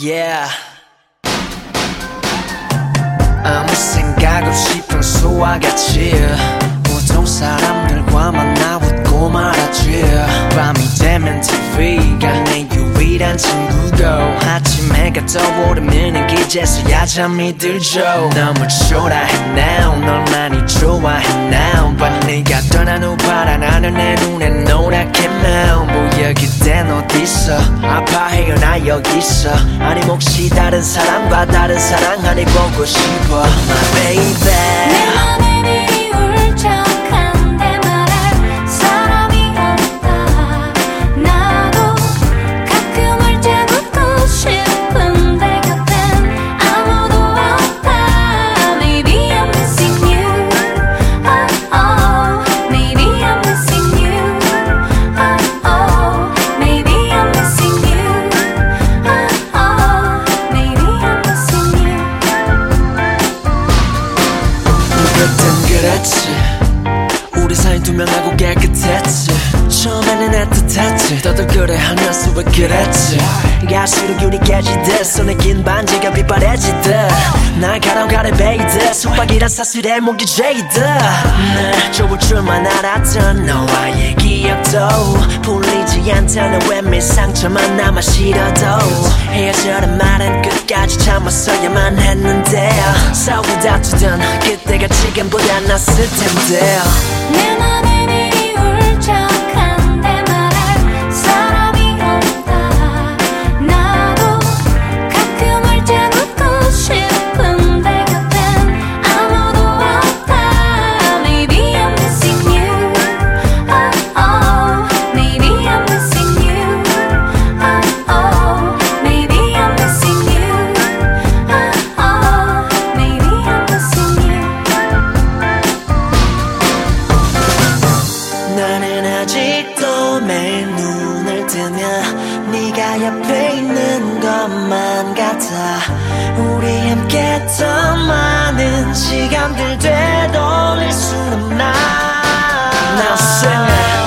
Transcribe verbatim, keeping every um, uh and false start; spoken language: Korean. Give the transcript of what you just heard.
yeah. 아무 생각 없이 평소와 같이 보통 사람들과 만나 웃고 말하지. 밤이 되면 티비가 내 유일한 친구고 아침 해가 떠오르면 기재서야 잠이 들죠. 너무 초라해 now 널 많이 좋아해 now but 네가 떠난 후 파란 하늘 내 눈에 노랗게 now 뭐야 그댄 어딨어 아파해요 나 여기 있어 아님 혹시 다른 사람과 다른 사랑 아니 보고 싶어 my baby 내 맘엔 이리 울적한데 말할 사람이 없다. 나도 가끔 울적 웃고 싶은데 곁엔 아무도 없다. Maybe I'm missing you. Oh oh. Maybe I'm missing you. Oh oh. Maybe I'm missing you. Oh oh. Maybe I'm missing you. 그땐 그랬지 우리 사이 투명하고 깨끗했지 처음에는 애틋했지 너도 그래 하면서 왜 그랬지 갈수록 유리 깨지듯 손에 낀 반지가 빛바래지듯 날 가라가래 베이듯 속박이란 사슬에 목이 죄이듯 날 좋을 줄만 알았던 너와의 기억도 풀리지 않다는 외면 상처만 남아 싫어도 헤어져란 말은 끝까지 참았어야만 했는데 싸우고 다투던 그때가 지금보다 낫을 텐데 내 맘엔 이리 울적한데 말할 사람이 없다. 나도 가끔 울적 웃고 싶은데 곁엔 아무도 없다. Maybe I'm missing you. Oh oh. Maybe I'm missing you. Oh oh. Maybe I'm missing you. Oh oh. Maybe I'm missing you. 나는 아직도 매일 눈을 뜨면 네가 옆에 있는 것만 같아 우리 함께 했던 많은 시간들 되돌릴 순 없나 Now sing it